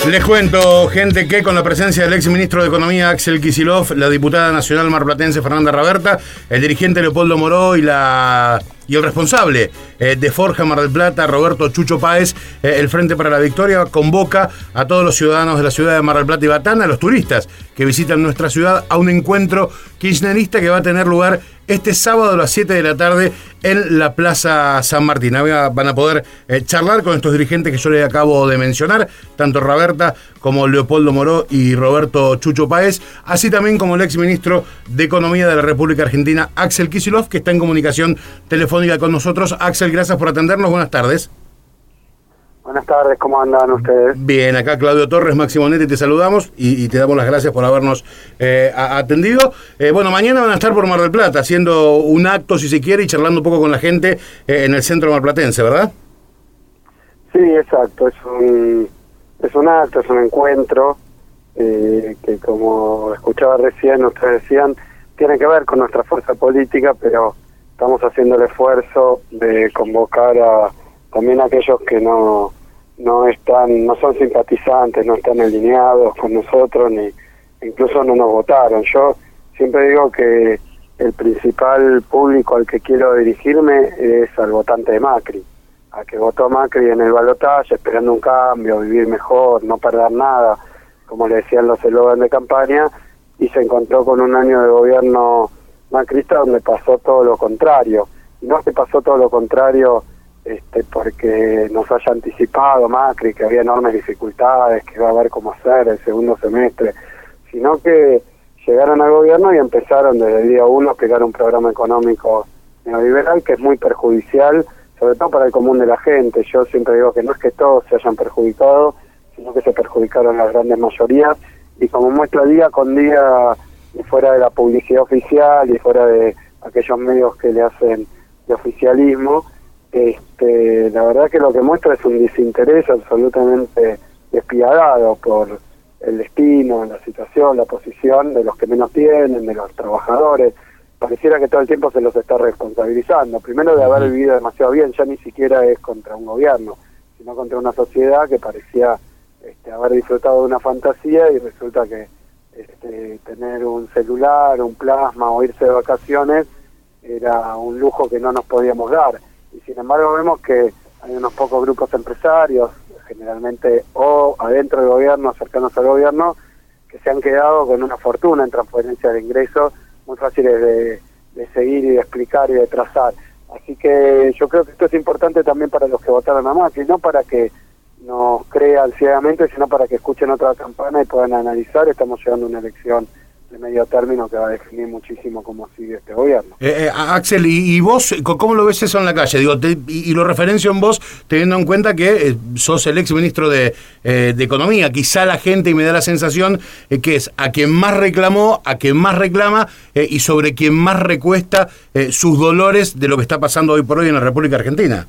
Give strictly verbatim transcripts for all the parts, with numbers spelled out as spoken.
Les cuento, gente, que con la presencia del ex ministro de Economía Axel Kicillof, la diputada nacional marplatense Fernanda Raberta, el dirigente Leopoldo Moró y la y el responsable eh, de Forja Mar del Plata, Roberto Chucho Páez, eh, el Frente para la Victoria, convoca a todos los ciudadanos de la ciudad de Mar del Plata y Batán, a los turistas que visitan nuestra ciudad, a un encuentro kirchnerista que va a tener lugar este sábado a las siete de la tarde en la Plaza San Martín. Van a poder eh, charlar con estos dirigentes que yo les acabo de mencionar, tanto Raberta como Leopoldo Moró y Roberto Chucho Páez, así también como el ex ministro de Economía de la República Argentina, Axel Kicillof, que está en comunicación telefónica con nosotros. Axel, gracias por atendernos. Buenas tardes. Buenas tardes, ¿cómo andan ustedes? Bien, acá Claudio Torres, Máximo Netti, te saludamos y, y te damos las gracias por habernos eh, atendido. Eh, bueno, mañana van a estar por Mar del Plata, haciendo un acto, si se quiere, y charlando un poco con la gente eh, en el centro marplatense, ¿verdad? Sí, exacto, es un, es un acto, es un encuentro eh, que, como escuchaba recién, ustedes decían, tiene que ver con nuestra fuerza política, pero estamos haciendo el esfuerzo de convocar a también a aquellos que no no están, no son simpatizantes, no están alineados con nosotros, ni incluso no nos votaron. Yo siempre digo que el principal público al que quiero dirigirme es al votante de Macri, a que votó a Macri en el balotaje, esperando un cambio, vivir mejor, no perder nada, como le decían los eslogans de campaña, y se encontró con un año de gobierno macrista donde pasó todo lo contrario. Y no es que pasó todo lo contrario Este, porque nos haya anticipado Macri que había enormes dificultades, que iba a haber cómo hacer el segundo semestre, sino que llegaron al gobierno y empezaron desde el día uno a aplicar un programa económico neoliberal que es muy perjudicial, sobre todo para el común de la gente. Yo siempre digo que no es que todos se hayan perjudicado, sino que se perjudicaron las grandes mayorías, y como muestra día con día, y fuera de la publicidad oficial y fuera de aquellos medios que le hacen de oficialismo, Este, la verdad que lo que muestra es un desinterés absolutamente despiadado por el destino, la situación, la posición de los que menos tienen, de los trabajadores. Pareciera que todo el tiempo se los está responsabilizando. Primero de haber vivido demasiado bien, ya ni siquiera es contra un gobierno, sino contra una sociedad que parecía este, haber disfrutado de una fantasía, y resulta que este, tener un celular, un plasma o irse de vacaciones era un lujo que no nos podíamos dar. Y sin embargo vemos que hay unos pocos grupos empresarios, generalmente o adentro del gobierno, cercanos al gobierno, que se han quedado con una fortuna en transferencia de ingresos muy fáciles de, de seguir y de explicar y de trazar. Así que yo creo que esto es importante también para los que votaron a Macri, no para que nos crean ciegamente, sino para que escuchen otra campana y puedan analizar. Estamos llegando a una elección de medio término que va a definir muchísimo cómo sigue este gobierno. Eh, eh, Axel, ¿y, y vos cómo lo ves eso en la calle? Digo, te, y, y lo referencio en vos, teniendo en cuenta que eh, sos el ex ministro de, eh, de Economía. Quizá la gente, y me da la sensación, eh, que es a quien más reclamó, a quien más reclama eh, y sobre quien más recuesta eh, sus dolores de lo que está pasando hoy por hoy en la República Argentina.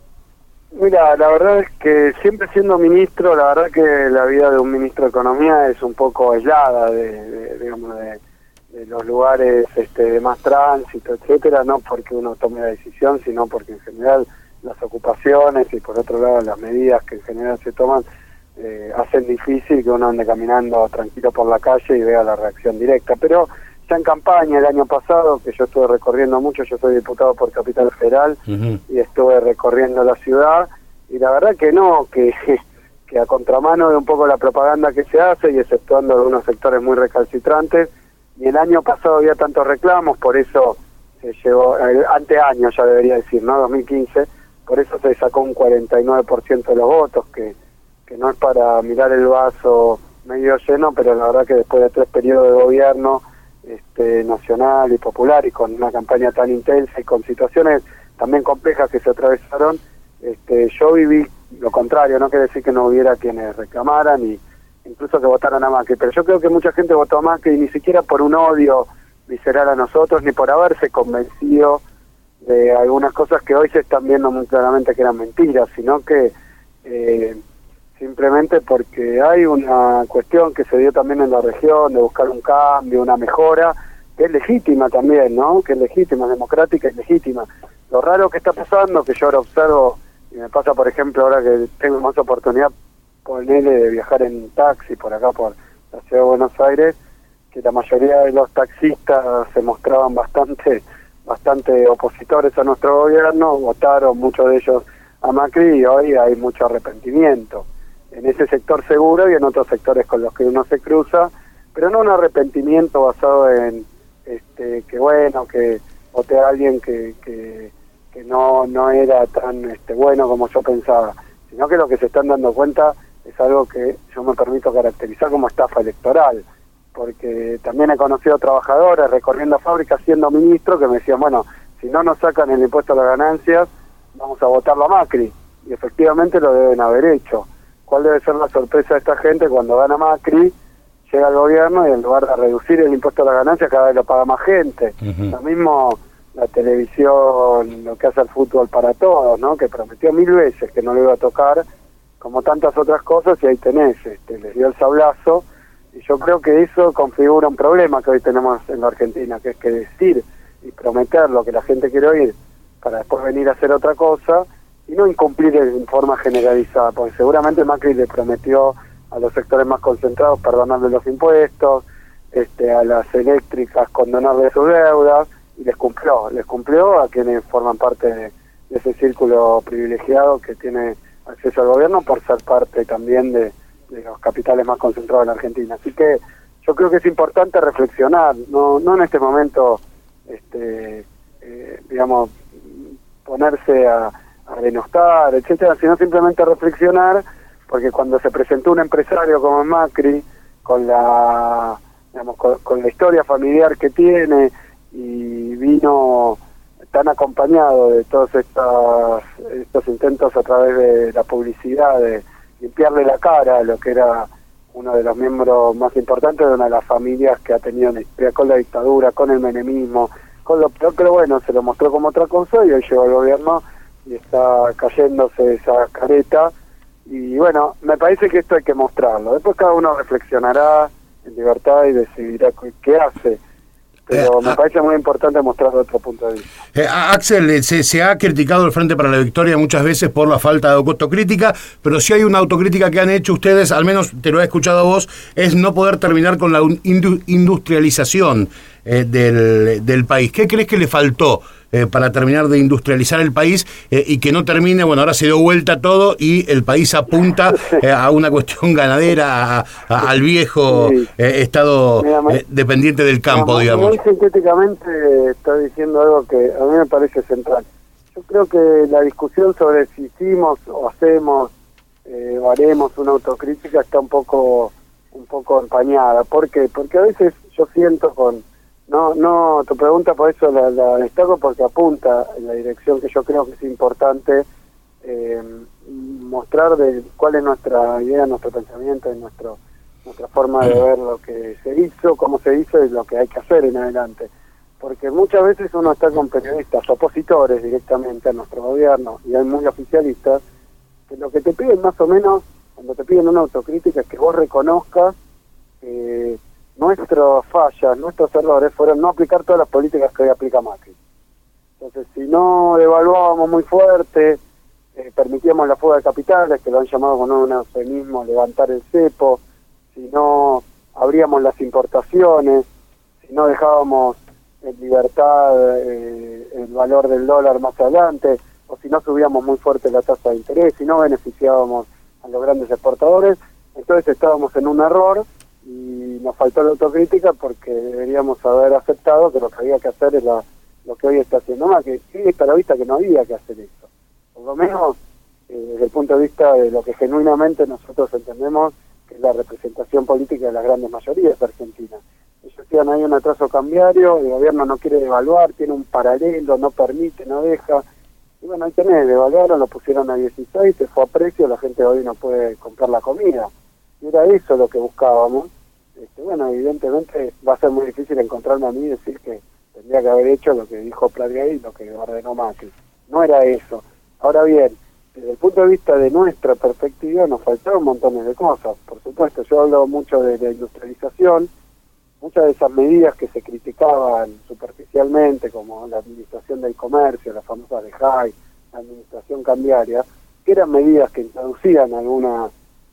Mira, la verdad es que siempre siendo ministro, la verdad que la vida de un ministro de Economía es un poco aislada de, de digamos, de, de los lugares este, de más tránsito, etcétera, no porque uno tome la decisión, sino porque en general las ocupaciones y por otro lado las medidas que en general se toman eh, hacen difícil que uno ande caminando tranquilo por la calle y vea la reacción directa. Pero ya en campaña el año pasado, que yo estuve recorriendo mucho, yo soy diputado por Capital Federal, uh-huh. y estuve recorriendo la ciudad, y la verdad que no, que, que a contramano de un poco la propaganda que se hace, y exceptuando algunos sectores muy recalcitrantes, y el año pasado había tantos reclamos, por eso se llevó, eh, anteaño ya debería decir, ¿no? dos mil quince, por eso se sacó un cuarenta y nueve por ciento de los votos, que, que no es para mirar el vaso medio lleno, pero la verdad que después de tres periodos de gobierno este nacional y popular, y con una campaña tan intensa y con situaciones también complejas que se atravesaron, este yo viví lo contrario. No quiere decir que no hubiera quienes reclamaran y incluso que votaran a Macri, pero yo creo que mucha gente votó a Macri ni siquiera por un odio visceral a nosotros, ni por haberse convencido de algunas cosas que hoy se están viendo muy claramente que eran mentiras, sino que eh, simplemente porque hay una cuestión que se dio también en la región de buscar un cambio, una mejora, que es legítima también, ¿no? Que es legítima, es democrática, es legítima. Lo raro que está pasando, que yo ahora observo, y me pasa por ejemplo ahora que tengo más oportunidad ponele de viajar en taxi por acá, por la ciudad de Buenos Aires, que la mayoría de los taxistas se mostraban bastante bastante opositores a nuestro gobierno, votaron muchos de ellos a Macri y hoy hay mucho arrepentimiento en ese sector seguro y en otros sectores con los que uno se cruza, pero no un arrepentimiento basado en este que bueno, que voté a alguien que, que, que no, no era tan este, bueno como yo pensaba, sino que lo que se están dando cuenta es algo que yo me permito caracterizar como estafa electoral, porque también he conocido trabajadores recorriendo fábricas siendo ministro que me decían, bueno, si no nos sacan el impuesto a las ganancias, vamos a votarlo a Macri, y efectivamente lo deben haber hecho. ¿Cuál debe ser la sorpresa de esta gente cuando gana Macri, llega al gobierno y en lugar de reducir el impuesto a las ganancias cada vez lo paga más gente? Uh-huh. Lo mismo la televisión, lo que hace el fútbol para todos, ¿no? Que prometió mil veces que no le iba a tocar, como tantas otras cosas, y ahí tenés, este, les dio el sablazo. Y yo creo que eso configura un problema que hoy tenemos en la Argentina, que es que decir y prometer lo que la gente quiere oír para después venir a hacer otra cosa y no incumplir en forma generalizada, porque seguramente Macri le prometió a los sectores más concentrados perdonarle los impuestos, este, a las eléctricas condonarle sus deudas, y les cumplió, les cumplió a quienes forman parte de, de ese círculo privilegiado que tiene acceso al gobierno por ser parte también de de los capitales más concentrados en la Argentina. Así que yo creo que es importante reflexionar, no no en este momento, este eh, digamos, ponerse a, a denostar, etcétera, sino simplemente reflexionar, porque cuando se presentó un empresario como Macri, con la digamos con, con la historia familiar que tiene, y vino tan acompañado de todos estos, estos intentos a través de la publicidad de limpiarle la cara a lo que era uno de los miembros más importantes de una de las familias que ha tenido una historia con la dictadura, con el menemismo, con lo peor, pero bueno, se lo mostró como otra cosa y hoy llegó al gobierno y está cayéndose esa careta. Y bueno, me parece que esto hay que mostrarlo. Después cada uno reflexionará en libertad y decidirá qué hace. Pero eh, me parece muy importante mostrar otro punto de vista. Eh, Axel, se, se ha criticado el Frente para la Victoria muchas veces por la falta de autocrítica, pero si hay una autocrítica que han hecho ustedes, al menos te lo he escuchado a vos, es no poder terminar con la industrialización eh, del, del país. ¿Qué crees que le faltó eh, para terminar de industrializar el país eh, y que no termine, bueno, ahora se dio vuelta todo y el país apunta eh, a una cuestión ganadera, a, a, al viejo sí. eh, estado Mira, eh, dependiente del campo, digamos? Muy sintéticamente estoy diciendo algo que a mí me parece central. Yo creo que la discusión sobre si hicimos o hacemos eh, o haremos una autocrítica está un poco un poco empañada. ¿Por qué? Porque a veces yo siento con no no tu pregunta, por eso la, la destaco, porque apunta en la dirección que yo creo que es importante eh, mostrar de cuál es nuestra idea, nuestro pensamiento y nuestro nuestra forma de ver lo que se hizo, cómo se hizo y lo que hay que hacer en adelante. Porque muchas veces uno está con periodistas opositores directamente a nuestro gobierno, y hay muy oficialistas, que lo que te piden más o menos, cuando te piden una autocrítica, es que vos reconozcas que nuestras fallas, nuestros errores fueron no aplicar todas las políticas que hoy aplica Macri. Entonces, si no devaluábamos muy fuerte, eh, permitíamos la fuga de capitales, que lo han llamado con un eufemismo levantar el cepo, si no abríamos las importaciones, si no dejábamos en libertad eh, el valor del dólar más adelante, o si no subíamos muy fuerte la tasa de interés, si no beneficiábamos a los grandes exportadores, entonces estábamos en un error y nos faltó la autocrítica, porque deberíamos haber aceptado que lo que había que hacer es la, lo que hoy está haciendo Macri. Sí, está a la vista que no había que hacer eso. Por lo menos eh, desde el punto de vista de lo que genuinamente nosotros entendemos que es la representación política de las grandes mayorías de Argentina. Ellos decían, hay un atraso cambiario, el gobierno no quiere devaluar, tiene un paralelo, no permite, no deja. Y bueno, ahí tenés, devaluaron, lo pusieron a dieciséis, se fue a precio, la gente hoy no puede comprar la comida. Y era eso lo que buscábamos. Este, bueno, evidentemente va a ser muy difícil encontrarme a mí y decir que tendría que haber hecho lo que dijo Pladriay y lo que ordenó Macri. No era eso. Ahora bien, desde el punto de vista de nuestra perspectiva nos faltaron montones de cosas. Por supuesto, yo hablo mucho de la industrialización, muchas de esas medidas que se criticaban superficialmente, como la administración del comercio, la famosa de Jai, la administración cambiaria, que eran medidas que introducían alguna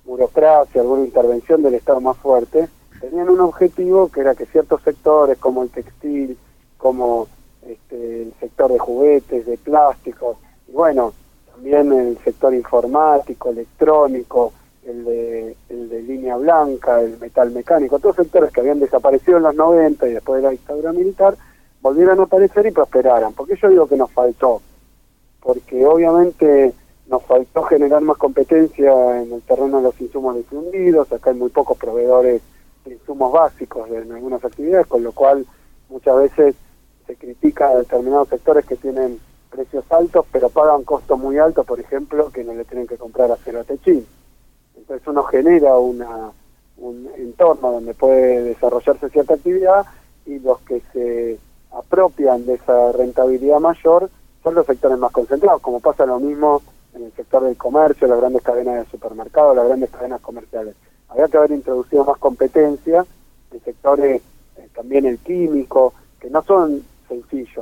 burocracia, alguna intervención del Estado más fuerte, tenían un objetivo que era que ciertos sectores como el textil, como este, el sector de juguetes, de plásticos, y bueno, también el sector informático, electrónico, el de, el de línea blanca, el metal mecánico, todos sectores que habían desaparecido en los noventa y después de la dictadura militar, volvieran a aparecer y prosperaran. ¿Por qué yo digo que nos faltó? Porque obviamente nos faltó generar más competencia en el terreno de los insumos difundidos, acá hay muy pocos proveedores de insumos básicos en algunas actividades, con lo cual muchas veces se critica a determinados sectores que tienen precios altos, pero pagan costos muy altos, por ejemplo, que no le tienen que comprar acero a Techín. Entonces uno genera una, un entorno donde puede desarrollarse cierta actividad y los que se apropian de esa rentabilidad mayor son los sectores más concentrados, como pasa lo mismo en el sector del comercio, las grandes cadenas de supermercados, las grandes cadenas comerciales. Habría que haber introducido más competencia en sectores, eh, también el químico, que no son sencillos.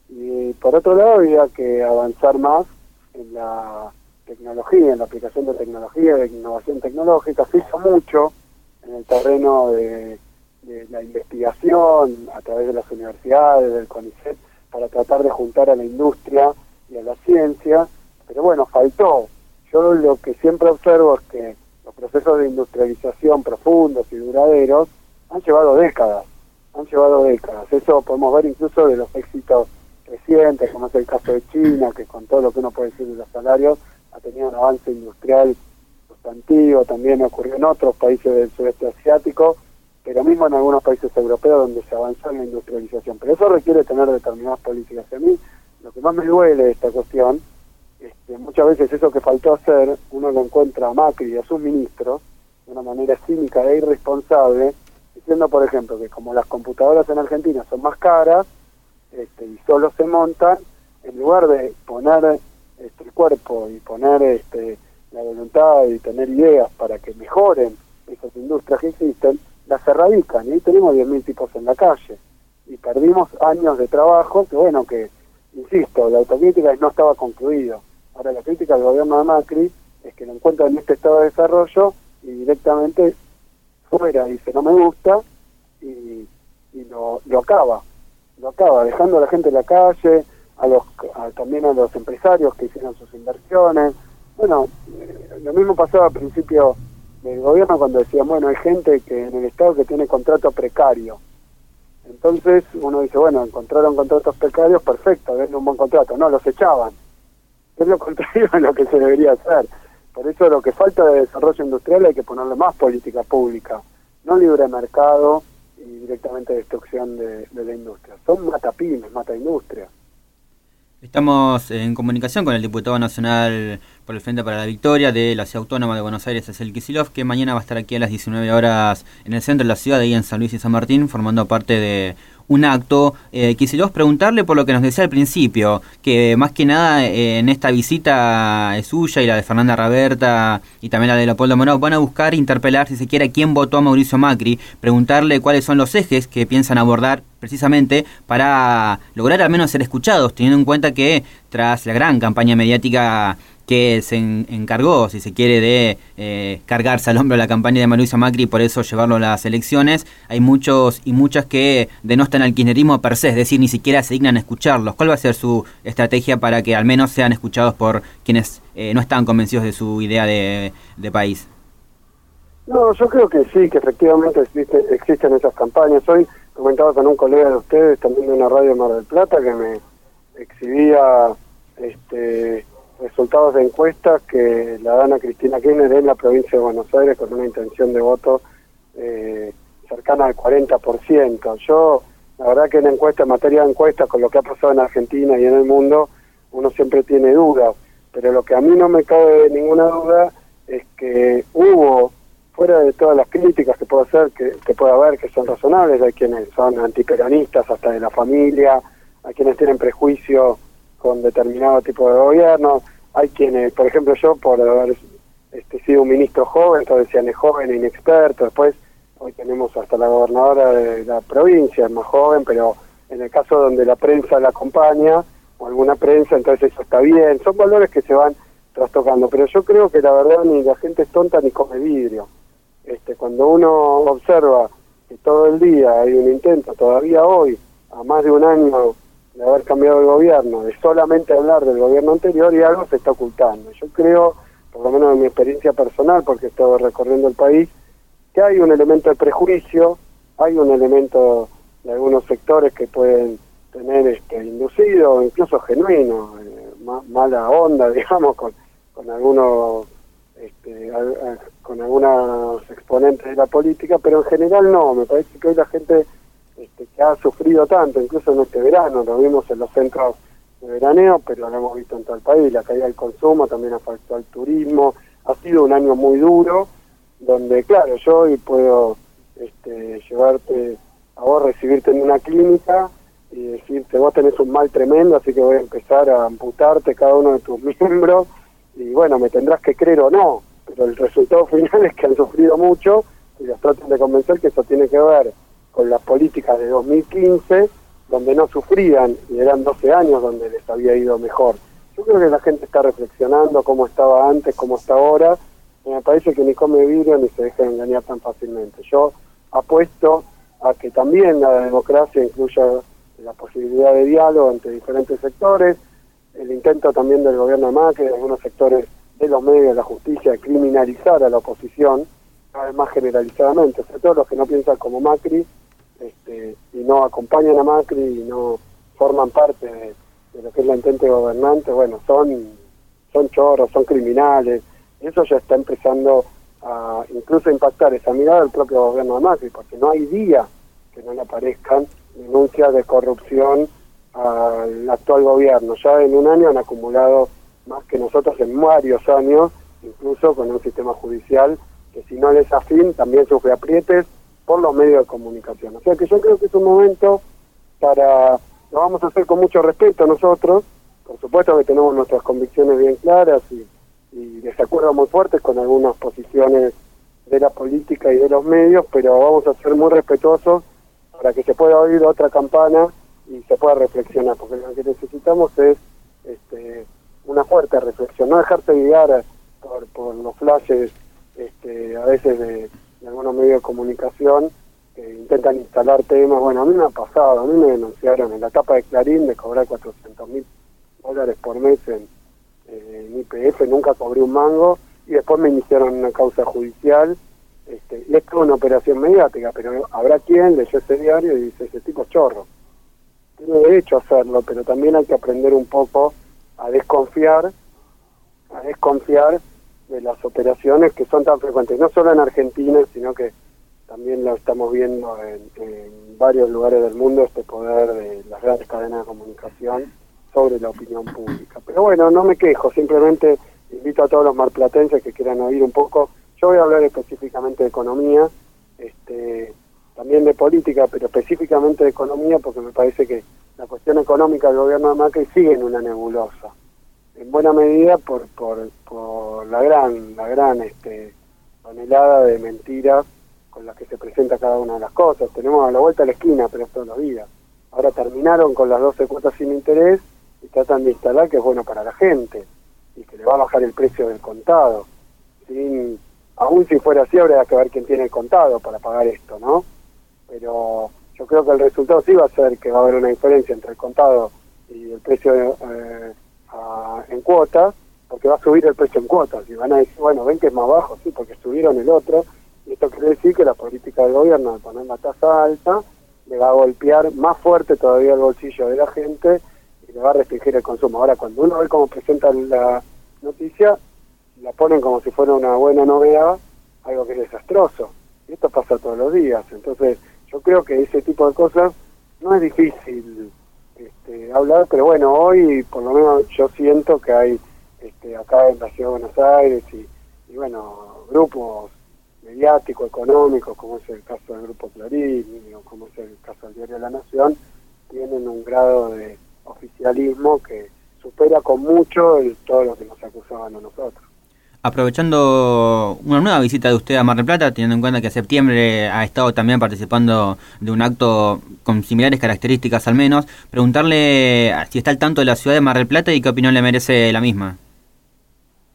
Y por otro lado había que avanzar más en la tecnología, en la aplicación de tecnología, de innovación tecnológica. Se hizo mucho en el terreno de, de la investigación a través de las universidades, del CONICET, para tratar de juntar a la industria y a la ciencia, pero bueno, faltó. Yo lo que siempre observo es que los procesos de industrialización profundos y duraderos han llevado décadas, han llevado décadas. Eso podemos ver incluso de los éxitos recientes, como es el caso de China, que con todo lo que uno puede decir de los salarios, ha tenido un avance industrial sustantivo. También ocurrió en otros países del sudeste asiático, pero mismo en algunos países europeos donde se avanzó en la industrialización. Pero eso requiere tener determinadas políticas. Y a mí, lo que más me duele de esta cuestión, este, muchas veces eso que faltó hacer, uno lo encuentra a Macri y a sus ministros de una manera cínica e irresponsable, diciendo, por ejemplo, que como las computadoras en Argentina son más caras, este, y solo se montan, en lugar de poner este, el cuerpo y poner este, la voluntad y tener ideas para que mejoren esas industrias que existen, las erradican, y ahí tenemos diez mil tipos en la calle, y perdimos años de trabajo, que bueno, que, insisto, la autocrítica es no estaba concluido. Ahora la crítica del gobierno de Macri es que lo encuentra en este estado de desarrollo y directamente fuera, dice no me gusta, y, y lo, lo acaba, lo acaba, dejando a la gente en la calle, a los a, también a los empresarios que hicieron sus inversiones. Bueno, eh, lo mismo pasaba al principio del gobierno cuando decían, bueno, hay gente que en el Estado que tiene contrato precario. Entonces uno dice, bueno, encontraron contratos precarios, perfecto, denle un buen contrato. No, los echaban. Es lo contrario de lo que se debería hacer. Por eso lo que falta de desarrollo industrial hay que ponerle más política pública, no libre mercado y directamente destrucción de, de la industria. Son matapymes, mata industria. Estamos en comunicación con el diputado nacional por el Frente para la Victoria de la Ciudad Autónoma de Buenos Aires, Axel Kicillof, que mañana va a estar aquí a las diecinueve horas en el centro de la ciudad, ahí en San Luis y San Martín, formando parte de un acto. Eh, Kicillof, preguntarle por lo que nos decía al principio, que más que nada eh, en esta visita suya y la de Fernanda Raberta y también la de Leopoldo Moró, van a buscar interpelar, si se quiere, a quién votó a Mauricio Macri, preguntarle cuáles son los ejes que piensan abordar precisamente para lograr al menos ser escuchados, teniendo en cuenta que tras la gran campaña mediática que se en, encargó, si se quiere, de eh, cargarse al hombro la campaña de Mauricio Macri y por eso llevarlo a las elecciones, hay muchos y muchas que denostan al kirchnerismo per se, es decir, ni siquiera se dignan a escucharlos. ¿Cuál va a ser su estrategia para que al menos sean escuchados por quienes eh, no están convencidos de su idea de, de país? No, yo creo que sí, que efectivamente existe, existen esas campañas. Hoy comentaba con un colega de ustedes, también de una radio de Mar del Plata, que me exhibía este resultados de encuestas que la dan a Cristina Kirchner en la provincia de Buenos Aires con una intención de voto eh, cercana al cuarenta por ciento. Yo, la verdad que en encuesta, en materia de encuestas, con lo que ha pasado en Argentina y en el mundo, uno siempre tiene dudas, pero lo que a mí no me cabe ninguna duda es que hubo, fuera de todas las críticas que puedo hacer, que, que puede haber, que son razonables, hay quienes son antiperonistas hasta de la familia, hay quienes tienen prejuicio con determinado tipo de gobierno, hay quienes, por ejemplo yo, por haber este, sido un ministro joven, entonces decían es joven e inexperto, después hoy tenemos hasta la gobernadora de la provincia, es más joven, pero en el caso donde la prensa la acompaña, o alguna prensa, entonces eso está bien, son valores que se van trastocando. Pero yo creo que la verdad ni la gente es tonta ni come vidrio. Este, cuando uno observa que todo el día hay un intento, todavía hoy, a más de un año de haber cambiado el gobierno, de solamente hablar del gobierno anterior, y algo se está ocultando. Yo creo, por lo menos en mi experiencia personal, porque he estado recorriendo el país, que hay un elemento de prejuicio, hay un elemento de algunos sectores que pueden tener este inducido, incluso genuino, eh, ma mala onda, digamos, con, con algunos este, a, a, con algunos exponentes de la política, pero en general no. Me parece que hoy la gente este, que ha sufrido tanto, incluso en este verano, lo vimos en los centros de veraneo, pero lo hemos visto en todo el país, la caída del consumo, también afectó al turismo. Ha sido un año muy duro, donde claro, yo hoy puedo este, llevarte a vos, recibirte en una clínica y decirte, vos tenés un mal tremendo, así que voy a empezar a amputarte cada uno de tus miembros, y bueno, me tendrás que creer o no, pero el resultado final es que han sufrido mucho, y los tratan de convencer que eso tiene que ver con las políticas de dos mil quince, donde no sufrían, y eran doce años donde les había ido mejor. Yo creo que la gente está reflexionando cómo estaba antes, cómo está ahora, y me parece que ni come vidrio ni se deja engañar tan fácilmente. Yo apuesto a que también la democracia incluya la posibilidad de diálogo entre diferentes sectores, el intento también del gobierno de Macri, de algunos sectores de los medios, de la justicia, de criminalizar a la oposición, cada vez más generalizadamente, sobre todo los que no piensan como Macri, este, y no acompañan a Macri y no forman parte de, de lo que es la intente gobernante, bueno, son, son chorros, son criminales. Eso ya está empezando a incluso impactar esa mirada del propio gobierno de Macri, porque no hay día que no le aparezcan denuncias de corrupción al actual gobierno. Ya en un año han acumulado más que nosotros en varios años, incluso con un sistema judicial que si no les afín también sufre aprietes por los medios de comunicación. O sea que yo creo que es un momento para, lo vamos a hacer con mucho respeto nosotros, por supuesto que tenemos nuestras convicciones bien claras y, y desacuerdos muy fuertes con algunas posiciones de la política y de los medios, pero vamos a ser muy respetuosos para que se pueda oír otra campana y se pueda reflexionar, porque lo que necesitamos es este, una fuerte reflexión, no dejarse guiar por, por los flashes este, a veces de, de algunos medios de comunicación que intentan instalar temas. Bueno, a mí me ha pasado, a mí me denunciaron en la tapa de Clarín de cobrar cuatrocientos mil dólares por mes en, eh, en I P F, nunca cobré un mango, y después me iniciaron una causa judicial. Este, y esto es una operación mediática, pero habrá quien leyó ese diario y dice, ese tipo es chorro. Tiene derecho a hacerlo, pero también hay que aprender un poco a desconfiar, a desconfiar de las operaciones que son tan frecuentes, no solo en Argentina, sino que también lo estamos viendo en, en varios lugares del mundo, este poder de las grandes cadenas de comunicación sobre la opinión pública. Pero bueno, no me quejo, simplemente invito a todos los marplatenses que quieran oír un poco. Yo voy a hablar específicamente de economía, este, también de política, pero específicamente de economía, porque me parece que la cuestión económica del gobierno de Macri sigue en una nebulosa, en buena medida por por, por la gran la gran este, tonelada de mentiras con las que se presenta cada una de las cosas. Tenemos a la vuelta a la esquina, pero es todos los días. Ahora terminaron con las doce cuotas sin interés y tratan de instalar que es bueno para la gente y que le va a bajar el precio del contado. Sin, aún si fuera así, habría que ver quién tiene el contado para pagar esto, ¿no? Pero yo creo que el resultado sí va a ser que va a haber una diferencia entre el contado y el precio eh, a, en cuotas, porque va a subir el precio en cuotas y van a decir, bueno, ven que es más bajo, sí, porque subieron el otro, y esto quiere decir que la política del gobierno de poner la tasa alta le va a golpear más fuerte todavía el bolsillo de la gente y le va a restringir el consumo. Ahora, cuando uno ve cómo presentan la noticia, la ponen como si fuera una buena novedad, algo que es desastroso, y esto pasa todos los días. Entonces yo creo que ese tipo de cosas no es difícil este, hablar, pero bueno, hoy por lo menos yo siento que hay este, acá en la Ciudad de Buenos Aires y, y bueno, grupos mediáticos, económicos, como es el caso del Grupo Clarín o como es el caso del Diario de la Nación, tienen un grado de oficialismo que supera con mucho el, todo lo que nos acusaban a nosotros. Aprovechando una nueva visita de usted a Mar del Plata, teniendo en cuenta que en septiembre ha estado también participando de un acto con similares características al menos, preguntarle si está al tanto de la ciudad de Mar del Plata y qué opinión le merece la misma.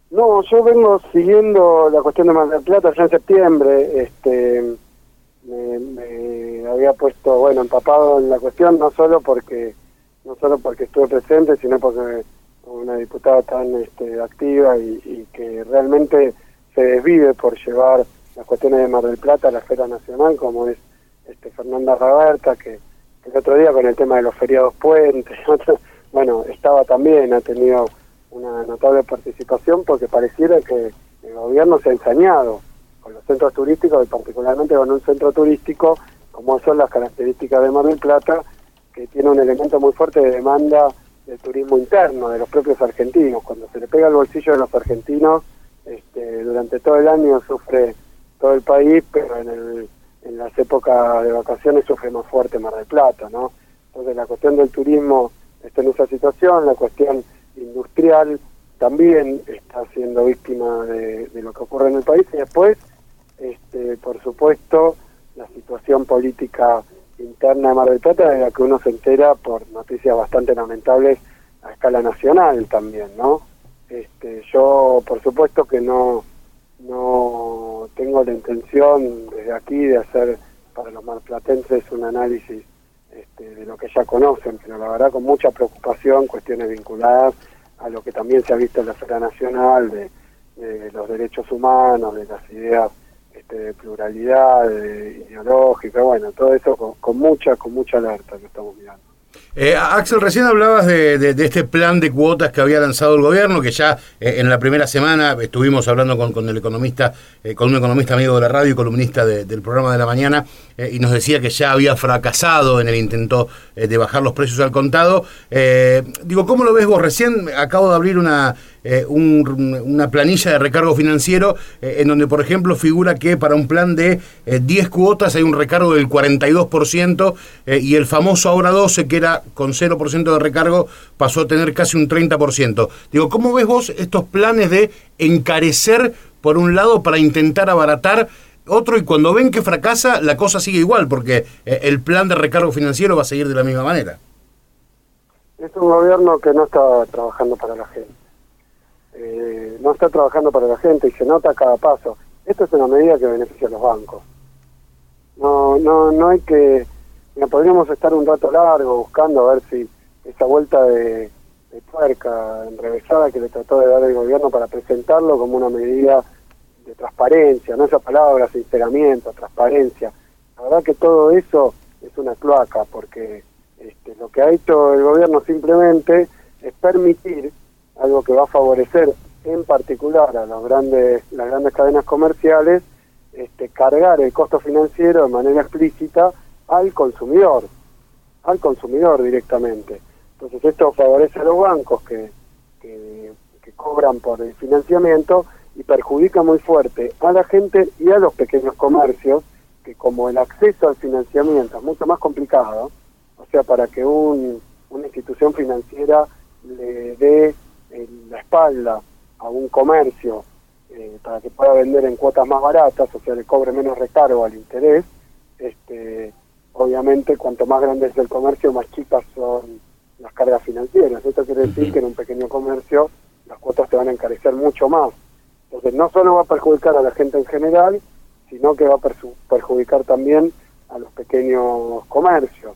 No, yo vengo siguiendo la cuestión de Mar del Plata ya en septiembre. Este, me, me había puesto, bueno, empapado en la cuestión, no solo porque no solo porque estuve presente, sino porque una diputada tan este, activa y, y que realmente se desvive por llevar las cuestiones de Mar del Plata a la esfera nacional, como es este, Fernanda Raberta, que, que el otro día con el tema de los feriados puentes, bueno, estaba también, ha tenido una notable participación, porque pareciera que el gobierno se ha ensañado con los centros turísticos, y particularmente con un centro turístico como son las características de Mar del Plata, que tiene un elemento muy fuerte de demanda del turismo interno, de los propios argentinos. Cuando se le pega el bolsillo de los argentinos, este, durante todo el año sufre todo el país, pero en, el, en las épocas de vacaciones sufre más fuerte Mar del Plata, ¿no? Entonces la cuestión del turismo está en esa situación, la cuestión industrial también está siendo víctima de, de lo que ocurre en el país, y después, este, por supuesto, la situación política interna de Mar del Plata, de la que uno se entera por noticias bastante lamentables a escala nacional también, ¿no? Este, yo, por supuesto que no no tengo la intención desde aquí de hacer para los marplatenses un análisis este, de lo que ya conocen, pero la verdad con mucha preocupación, cuestiones vinculadas a lo que también se ha visto en la esfera nacional, de, de los derechos humanos, de las ideas este, de pluralidad, de ideológica, bueno, todo eso con, con mucha, con mucha alerta que estamos mirando. Eh, Axel, recién hablabas de, de, de este plan de cuotas que había lanzado el gobierno, que ya eh, en la primera semana estuvimos hablando con, con el economista, eh, con un economista amigo de la radio y columnista de, del programa de la mañana, eh, y nos decía que ya había fracasado en el intento eh, de bajar los precios al contado. Eh, digo, ¿cómo lo ves vos? Recién acabo de abrir una, eh, un, una planilla de recargo financiero eh, en donde, por ejemplo, figura que para un plan de eh, diez cuotas hay un recargo del cuarenta y dos por ciento eh, y el famoso Ahora doce, que era con cero por ciento de recargo, pasó a tener casi un treinta por ciento. Digo, ¿cómo ves vos estos planes de encarecer por un lado para intentar abaratar otro, y cuando ven que fracasa la cosa sigue igual, porque eh, el plan de recargo financiero va a seguir de la misma manera? Es un gobierno que no está trabajando para la gente. Eh, no está trabajando para la gente y se nota a cada paso. Esto es una medida que beneficia a los bancos. No, no, no hay que... No, podríamos estar un rato largo buscando a ver si esa vuelta de, de tuerca enrevesada que le trató de dar el gobierno para presentarlo como una medida de transparencia, no esa palabra, sinceramiento, transparencia. La verdad que todo eso es una cloaca, porque este, lo que ha hecho el gobierno simplemente es permitir algo que va a favorecer en particular a los grandes, las grandes cadenas comerciales, este, cargar el costo financiero de manera explícita al consumidor, al consumidor directamente. Entonces esto favorece a los bancos que, que, que cobran por el financiamiento y perjudica muy fuerte a la gente y a los pequeños comercios, que como el acceso al financiamiento es mucho más complicado, o sea, para que un, una institución financiera le dé en la espalda a un comercio eh, para que pueda vender en cuotas más baratas, o sea, le cobre menos recargo al interés, este obviamente cuanto más grande es el comercio, más chicas son las cargas financieras. Esto quiere decir que en un pequeño comercio las cuotas te van a encarecer mucho más. Entonces no solo va a perjudicar a la gente en general, sino que va a perjudicar también a los pequeños comercios.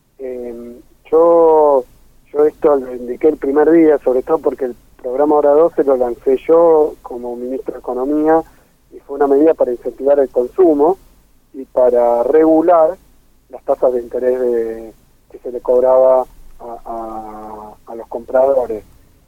Eh, yo, yo esto lo indiqué el primer día, sobre todo porque el programa Ahora doce lo lancé yo como ministro de Economía, y fue una medida para incentivar el consumo y para regular las tasas de interés de, que se le cobraba a, a, a los compradores.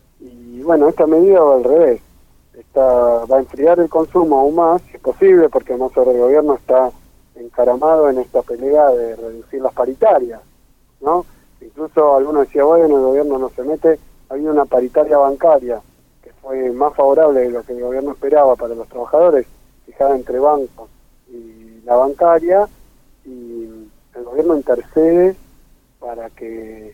Y bueno, esta medida va al revés. Está, va a enfriar el consumo aún más, si es posible, porque además ahora el gobierno está encaramado en esta pelea de reducir las paritarias, ¿no? Incluso algunos decían, bueno, el gobierno no se mete. Había una paritaria bancaria que fue más favorable de lo que el gobierno esperaba para los trabajadores, fijada entre bancos y la bancaria, y el gobierno intercede para que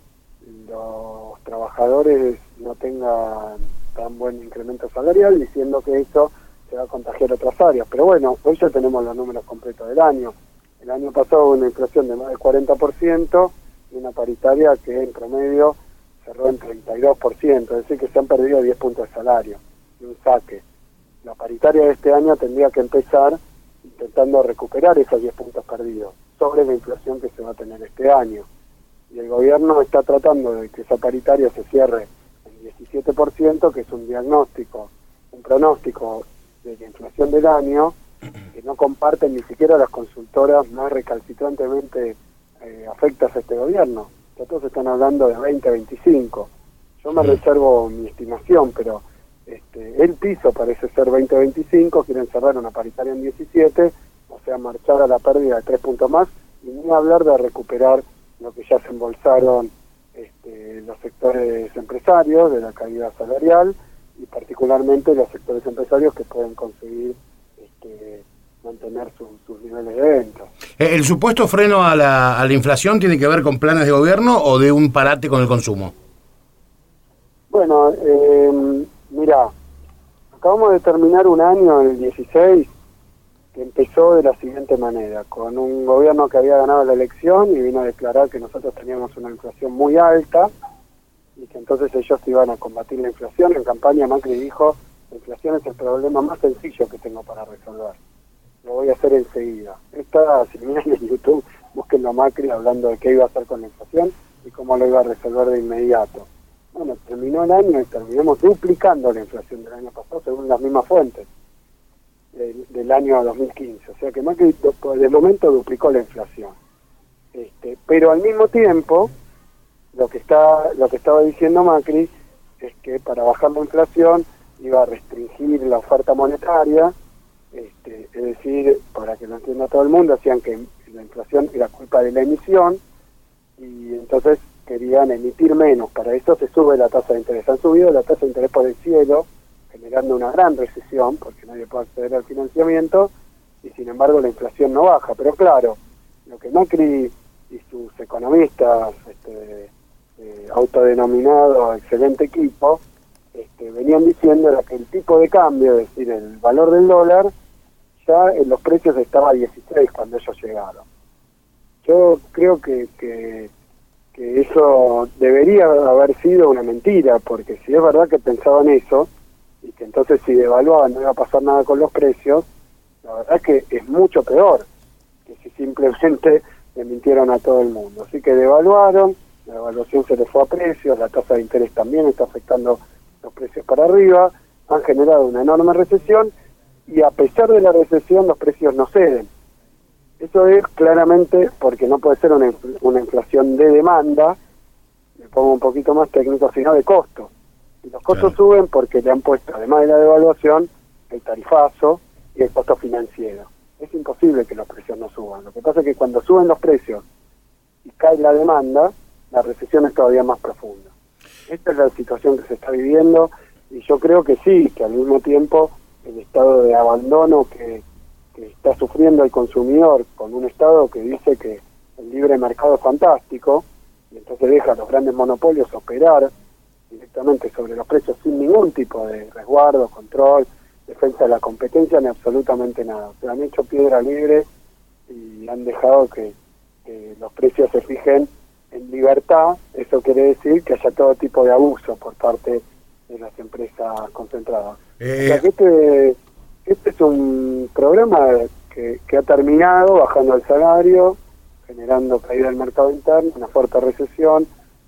los trabajadores no tengan tan buen incremento salarial, diciendo que eso se va a contagiar otras áreas. Pero bueno, hoy ya tenemos los números completos del año. El año pasado hubo una inflación de más del cuarenta por ciento y una paritaria que en promedio cerró en treinta y dos por ciento, es decir, que se han perdido diez puntos de salario. un saque. La paritaria de este año tendría que empezar intentando recuperar esos diez puntos perdidos sobre la inflación que se va a tener este año. Y el gobierno está tratando de que esa paritaria se cierre en diecisiete por ciento, que es un diagnóstico, un pronóstico de la inflación del año, que no comparten ni siquiera las consultoras más recalcitrantemente eh, afectas a este gobierno. Todos están hablando de veinte a veinticinco. Yo me reservo mi estimación, pero este, el piso parece ser veinte a veinticinco, quieren cerrar una paritaria en diecisiete, o sea, marchar a la pérdida de tres puntos más, y ni hablar de recuperar lo que ya se embolsaron este, los sectores empresarios de la caída salarial, y particularmente los sectores empresarios que pueden conseguir este, mantener su, sus niveles de venta. ¿El supuesto freno a la, a la inflación tiene que ver con planes de gobierno o de un parate con el consumo? Bueno, eh, mira, acabamos de terminar un año, el dieciséis, que empezó de la siguiente manera, con un gobierno que había ganado la elección y vino a declarar que nosotros teníamos una inflación muy alta y que entonces ellos iban a combatir la inflación. En campaña Macri dijo, la inflación es el problema más sencillo que tengo para resolver. Lo voy a hacer enseguida. Esta, si miran en YouTube, búsquenlo a Macri hablando de qué iba a hacer con la inflación y cómo lo iba a resolver de inmediato. Bueno, terminó el año y terminamos duplicando la inflación del año pasado según las mismas fuentes del, del año dos mil quince. O sea que Macri de momento duplicó la inflación. Este, pero al mismo tiempo, lo que está lo que estaba diciendo Macri es que para bajar la inflación iba a restringir la oferta monetaria, este, es decir, para que lo entienda todo el mundo, decían que la inflación era culpa de la emisión y entonces querían emitir menos. Para eso se sube la tasa de interés. Han subido la tasa de interés por el cielo, generando una gran recesión, porque nadie puede acceder al financiamiento, y sin embargo la inflación no baja. Pero claro, lo que Macri y sus economistas, este, eh, autodenominado excelente equipo, este, venían diciendo era que el tipo de cambio, es decir, el valor del dólar, ya en los precios estaba a dieciséis cuando ellos llegaron. Yo creo que... que que eso debería haber sido una mentira, porque si es verdad que pensaban eso, y que entonces si devaluaban no iba a pasar nada con los precios, la verdad es que es mucho peor que si simplemente le mintieron a todo el mundo. Así que devaluaron, la devaluación se les fue a precios, la tasa de interés también está afectando los precios para arriba, han generado una enorme recesión, y a pesar de la recesión los precios no ceden. Eso es claramente porque no puede ser una, una inflación de demanda, me pongo un poquito más técnico, sino de costo. Y los costos claro. suben porque le han puesto, además de la devaluación, el tarifazo y el costo financiero. Es imposible que los precios no suban. Lo que pasa es que cuando suben los precios y cae la demanda, la recesión es todavía más profunda. Esta es la situación que se está viviendo y yo creo que sí, que al mismo tiempo el estado de abandono que... que está sufriendo el consumidor con un Estado que dice que el libre mercado es fantástico, y entonces deja a los grandes monopolios operar directamente sobre los precios sin ningún tipo de resguardo, control, defensa de la competencia, ni absolutamente nada. Se han hecho piedra libre y han dejado que, que los precios se fijen en libertad. Eso quiere decir que haya todo tipo de abuso por parte de las empresas concentradas. Eh... O sea que este... Este es un programa que, que ha terminado bajando el salario, generando caída del mercado interno, una fuerte recesión,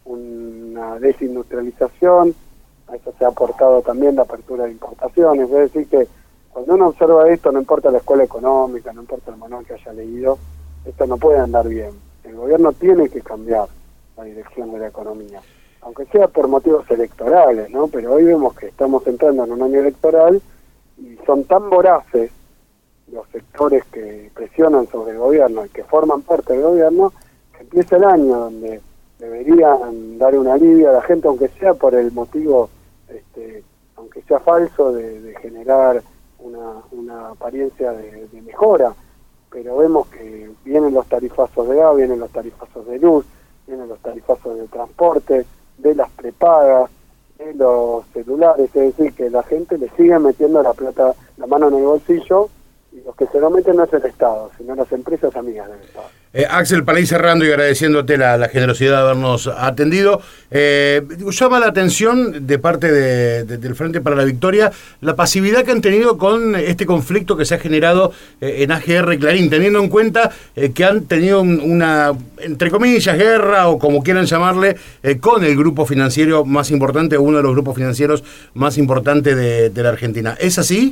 una desindustrialización. A eso se ha aportado también la apertura de importaciones. Es decir que cuando uno observa esto, no importa la escuela económica, no importa el manual que haya leído, esto no puede andar bien. El gobierno tiene que cambiar la dirección de la economía, aunque sea por motivos electorales, ¿no? Pero hoy vemos que estamos entrando en un año electoral y son tan voraces los sectores que presionan sobre el gobierno y que forman parte del gobierno, que empieza el año donde deberían dar un alivio a la gente, aunque sea por el motivo, este, aunque sea falso, de, de generar una, una apariencia de, de mejora. Pero vemos que vienen los tarifazos de gas, vienen los tarifazos de luz, vienen los tarifazos de transporte, de las prepagas, de los celulares, es decir, que la gente le sigue metiendo la plata, la mano en el bolsillo, y los que se lo meten no es el Estado, sino las empresas amigas del Estado. Eh, Axel, para ir cerrando y agradeciéndote la, la generosidad de habernos atendido, eh, llama la atención de parte de, de, del Frente para la Victoria la pasividad que han tenido con este conflicto que se ha generado eh, en A G R Clarín, teniendo en cuenta eh, que han tenido un, una, entre comillas, guerra o como quieran llamarle, eh, con el grupo financiero más importante, uno de los grupos financieros más importantes de, de la Argentina. ¿Es así?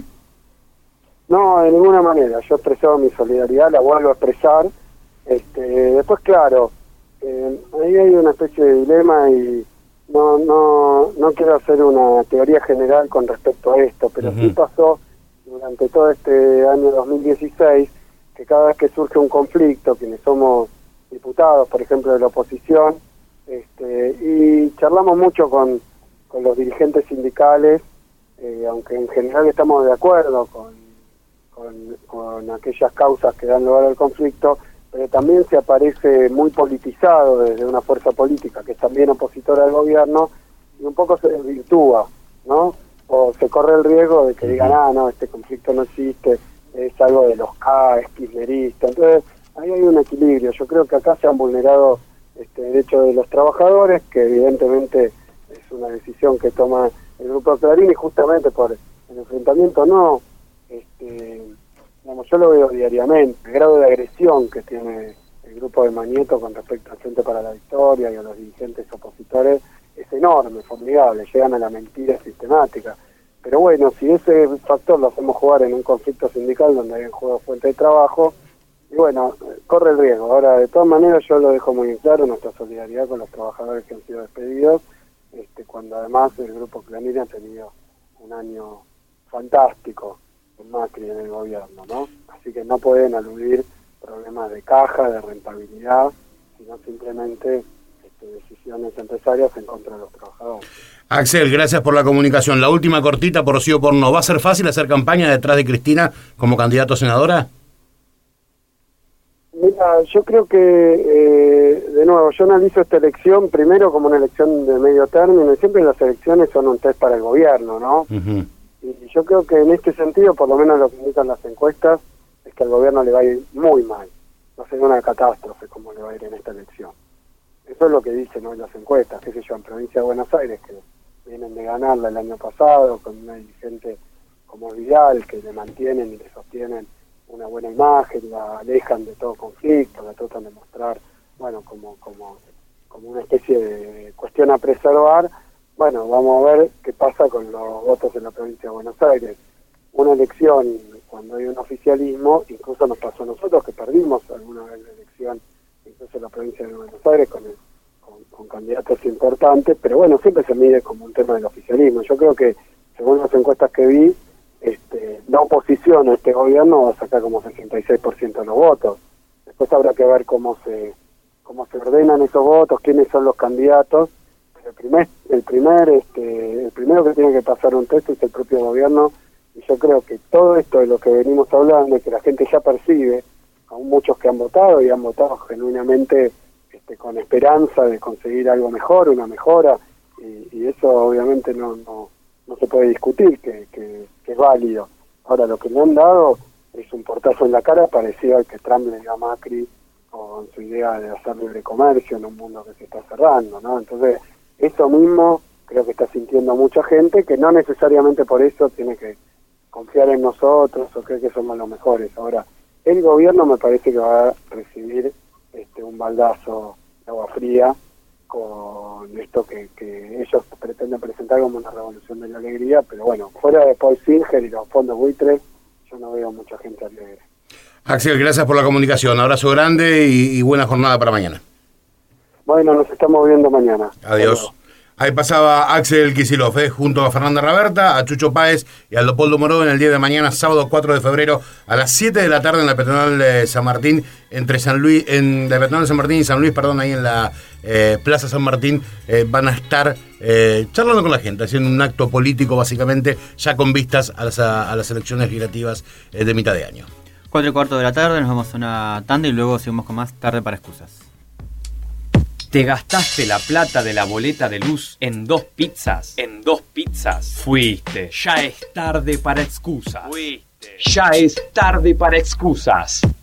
No, de ninguna manera. Yo he expresado mi solidaridad, la vuelvo a expresar. Este, después, claro, eh, ahí hay una especie de dilema y no no no quiero hacer una teoría general con respecto a esto, pero uh-huh. sí pasó durante todo este año dos mil dieciséis que cada vez que surge un conflicto, quienes somos diputados, por ejemplo, de la oposición, este, y charlamos mucho con, con los dirigentes sindicales, eh, aunque en general estamos de acuerdo con, con, con aquellas causas que dan lugar al conflicto, pero también se aparece muy politizado desde una fuerza política que es también opositora al gobierno y un poco se desvirtúa, ¿no? O se corre el riesgo de que digan, ah, no, este conflicto no existe, es algo de los K, es kirchnerista. Entonces, ahí hay un equilibrio. Yo creo que acá se han vulnerado este derecho de los trabajadores, que evidentemente es una decisión que toma el Grupo Clarín y justamente por el enfrentamiento no, este... Digamos, yo lo veo diariamente, el grado de agresión que tiene el grupo de Mañeto con respecto al Frente para la Victoria y a los dirigentes opositores es enorme, formidable, llegan a la mentira sistemática. Pero bueno, si ese factor lo hacemos jugar en un conflicto sindical donde hay en juego fuente de trabajo, y bueno, corre el riesgo. Ahora, de todas maneras, yo lo dejo muy claro, nuestra solidaridad con los trabajadores que han sido despedidos, este, cuando además el Grupo Clarín ha tenido un año fantástico con Macri en el gobierno, ¿no? Así que no pueden aludir problemas de caja, de rentabilidad, sino simplemente este, decisiones empresarias en contra de los trabajadores. Axel, gracias por la comunicación. La última cortita, por sí o por no. ¿Va a ser fácil hacer campaña detrás de Cristina como candidato a senadora? Mira, yo creo que, eh, de nuevo, yo analizo esta elección primero como una elección de medio término, y siempre las elecciones son un test para el gobierno, ¿no? Uh-huh. Y yo creo que en este sentido, por lo menos lo que indican las encuestas, es que al gobierno le va a ir muy mal. No será una catástrofe como le va a ir en esta elección. Eso es lo que dicen hoy las encuestas, qué sé yo, en provincia de Buenos Aires, que vienen de ganarla el año pasado, con una dirigente como Vidal, que le mantienen y le sostienen una buena imagen, la alejan de todo conflicto, la tratan de mostrar, bueno, como, como, como una especie de cuestión a preservar. Bueno, vamos a ver qué pasa con los votos en la provincia de Buenos Aires. Una elección, cuando hay un oficialismo, incluso nos pasó a nosotros que perdimos alguna vez la elección, incluso en la provincia de Buenos Aires, con, el, con, con candidatos importantes, pero bueno, siempre se mide como un tema del oficialismo. Yo creo que, según las encuestas que vi, este, la oposición a este gobierno va a sacar como sesenta y seis por ciento de los votos. Después habrá que ver cómo se, cómo se ordenan esos votos, quiénes son los candidatos. El primer, el primer, este, el primero que tiene que pasar un test es el propio gobierno, y yo creo que todo esto de lo que venimos hablando, que la gente ya percibe, aún muchos que han votado y han votado genuinamente este, con esperanza de conseguir algo mejor, una mejora, y, y eso obviamente no, no, no se puede discutir, que, que, que es válido. Ahora, lo que le han dado es un portazo en la cara parecido al que Trump le dio a Macri con su idea de hacer libre comercio en un mundo que se está cerrando, ¿no? Entonces, eso mismo creo que está sintiendo mucha gente, que no necesariamente por eso tiene que confiar en nosotros o cree que somos los mejores. Ahora, el gobierno me parece que va a recibir este, un baldazo de agua fría con esto que, que ellos pretenden presentar como una revolución de la alegría, pero bueno, fuera de Paul Singer y los fondos buitres, yo no veo mucha gente alegre. Axel, gracias por la comunicación. Abrazo grande y, y buena jornada para mañana. Bueno, nos estamos viendo mañana. Adiós. Ahí pasaba Axel Kicillof, eh, junto a Fernanda Raberta, a Chucho Páez y a Leopoldo Moró en el día de mañana, sábado cuatro de febrero, a las siete de la tarde en la peatonal de San Martín, entre San Luis, en la peatonal de San Martín y San Luis, perdón, ahí en la eh, Plaza San Martín, eh, van a estar eh, charlando con la gente, haciendo un acto político básicamente, ya con vistas a las, a, a las elecciones legislativas eh, de mitad de año. Cuatro y cuarto de la tarde, nos vamos a una tanda y luego seguimos con más Tarde para Excusas. ¿Te gastaste la plata de la boleta de luz en dos pizzas? En dos pizzas. Fuiste. Ya es tarde para excusas. Fuiste. Ya es tarde para excusas.